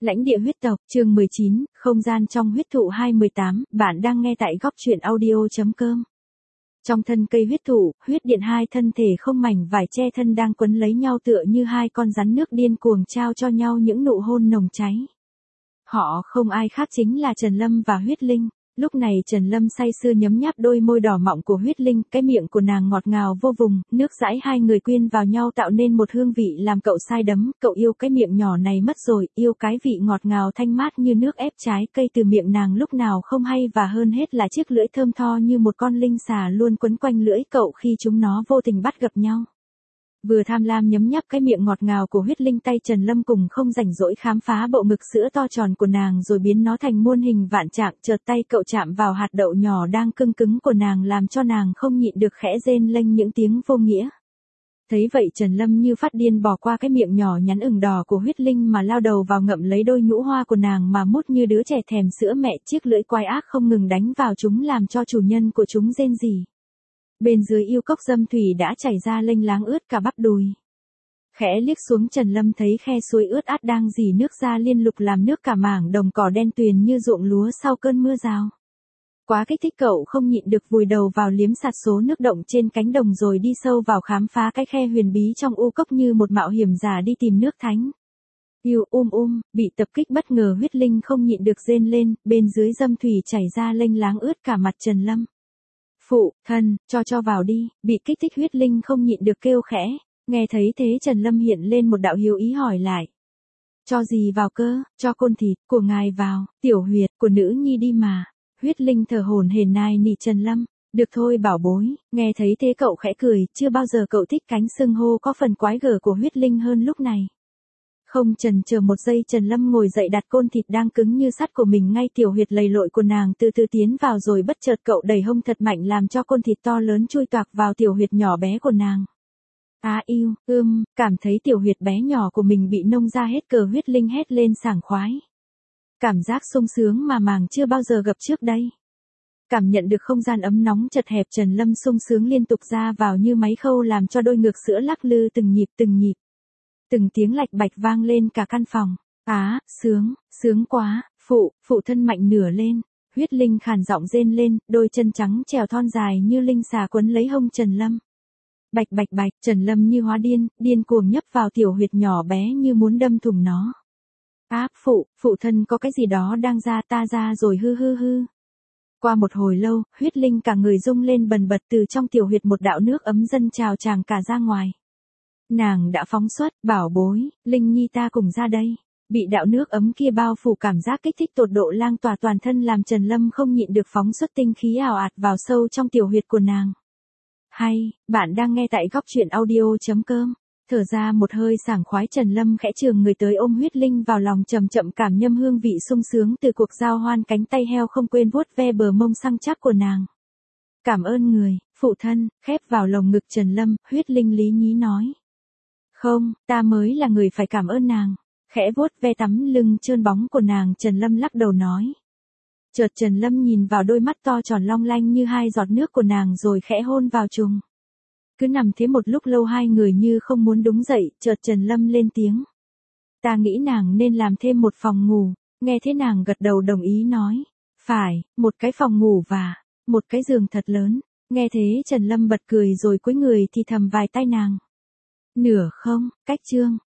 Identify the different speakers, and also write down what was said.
Speaker 1: Lãnh địa huyết tộc, chương 19, không gian trong huyết thụ 218, bạn đang nghe tại góc truyện audio.com. Trong thân cây huyết thụ, huyết điện hai thân thể không mảnh vải che thân đang quấn lấy nhau tựa như hai con rắn nước điên cuồng trao cho nhau những nụ hôn nồng cháy. Họ không ai khác chính là Trần Lâm và Huyết Linh. Lúc này Trần Lâm say sưa nhấm nháp đôi môi đỏ mọng của Huyết Linh, cái miệng của nàng ngọt ngào vô vùng, nước dãi hai người quyên vào nhau tạo nên một hương vị làm cậu say đắm, cậu yêu cái miệng nhỏ này mất rồi, yêu cái vị ngọt ngào thanh mát như nước ép trái cây từ miệng nàng lúc nào không hay và hơn hết là chiếc lưỡi thơm tho như một con linh xà luôn quấn quanh lưỡi cậu khi chúng nó vô tình bắt gặp nhau. Vừa tham lam nhấm nháp cái miệng ngọt ngào của Huyết Linh, tay Trần Lâm cùng không rảnh rỗi khám phá bộ ngực sữa to tròn của nàng rồi biến nó thành muôn hình vạn trạng, chợt tay cậu chạm vào hạt đậu nhỏ đang cưng cứng của nàng làm cho nàng không nhịn được khẽ rên lênh những tiếng vô nghĩa. Thấy vậy Trần Lâm như phát điên bỏ qua cái miệng nhỏ nhắn ửng đỏ của Huyết Linh mà lao đầu vào ngậm lấy đôi nhũ hoa của nàng mà mút như đứa trẻ thèm sữa mẹ, chiếc lưỡi quái ác không ngừng đánh vào chúng làm cho chủ nhân của chúng rên rỉ. Bên dưới yêu cốc dâm thủy đã chảy ra lênh láng ướt cả bắp đùi. Khẽ liếc xuống Trần Lâm thấy khe suối ướt át đang rỉ nước ra liên lục làm nước cả mảng đồng cỏ đen tuyền như ruộng lúa sau cơn mưa rào. Quá kích thích cậu không nhịn được vùi đầu vào liếm sạt số nước động trên cánh đồng rồi đi sâu vào khám phá cái khe huyền bí trong u cốc như một mạo hiểm giả đi tìm nước thánh. Yêu bị tập kích bất ngờ Huyết Linh không nhịn được rên lên, bên dưới dâm thủy chảy ra lênh láng ướt cả mặt Trần Lâm. Phụ thân, cho vào đi, bị kích thích Huyết Linh không nhịn được kêu khẽ, nghe thấy thế Trần Lâm hiện lên một đạo hiếu ý hỏi lại. Cho gì vào cơ, cho côn thịt của ngài vào, tiểu huyệt của nữ nhi đi mà. Huyết Linh thở hổn hển nài nỉ Trần Lâm, được thôi bảo bối, nghe thấy thế cậu khẽ cười, chưa bao giờ cậu thích cánh xưng hô có phần quái gở của Huyết Linh hơn lúc này. Không chần chờ một giây Trần Lâm ngồi dậy đặt côn thịt đang cứng như sắt của mình ngay tiểu huyệt lầy lội của nàng từ từ tiến vào rồi bất chợt cậu đẩy hông thật mạnh làm cho côn thịt to lớn chui toạc vào tiểu huyệt nhỏ bé của nàng. Yêu, cảm thấy tiểu huyệt bé nhỏ của mình bị nông ra hết cờ Huyết Linh hét lên sảng khoái. Cảm giác sung sướng mà màng chưa bao giờ gặp trước đây. Cảm nhận được không gian ấm nóng chật hẹp Trần Lâm sung sướng liên tục ra vào như máy khâu làm cho đôi ngực sữa lắc lư từng nhịp. Từng tiếng lạch bạch vang lên cả căn phòng. Sướng quá, phụ thân mạnh nửa lên. Huyết Linh khàn giọng rên lên, đôi chân trắng trèo thon dài như linh xà quấn lấy hông Trần Lâm. Bạch, Trần Lâm như hóa điên cuồng nhấp vào tiểu huyệt nhỏ bé như muốn đâm thủng nó. Phụ thân có cái gì đó đang ta ra rồi hư. Qua một hồi lâu, Huyết Linh cả người rung lên bần bật từ trong tiểu huyệt một đạo nước ấm dâng trào tràn cả ra ngoài. Nàng đã phóng xuất, bảo bối, Linh nhi ta cùng ra đây. Bị đạo nước ấm kia bao phủ cảm giác kích thích tột độ lang tỏa toàn thân làm Trần Lâm không nhịn được phóng xuất tinh khí ào ạt vào sâu trong tiểu huyệt của nàng. Hay, bạn đang nghe tại góc truyện audio.com. Thở ra một hơi sảng khoái Trần Lâm khẽ trường người tới ôm Huyết Linh vào lòng chậm chậm cảm nhâm hương vị sung sướng từ cuộc giao hoan cánh tay heo không quên vuốt ve bờ mông săn chắc của nàng. Cảm ơn người, phụ thân, khép vào lồng ngực Trần Lâm, Huyết Linh lý nhí nói. Không, ta mới là người phải cảm ơn nàng. Khẽ vuốt ve tắm lưng trơn bóng của nàng Trần Lâm lắc đầu nói. Chợt Trần Lâm nhìn vào đôi mắt to tròn long lanh như hai giọt nước của nàng rồi khẽ hôn vào trùng. Cứ nằm thế một lúc lâu hai người như không muốn đứng dậy, chợt Trần Lâm lên tiếng. Ta nghĩ nàng nên làm thêm một phòng ngủ, nghe thế nàng gật đầu đồng ý nói. Phải, một cái phòng ngủ và một cái giường thật lớn, nghe thế Trần Lâm bật cười rồi cúi người thì thầm vài tai nàng. Nửa không, cách chương.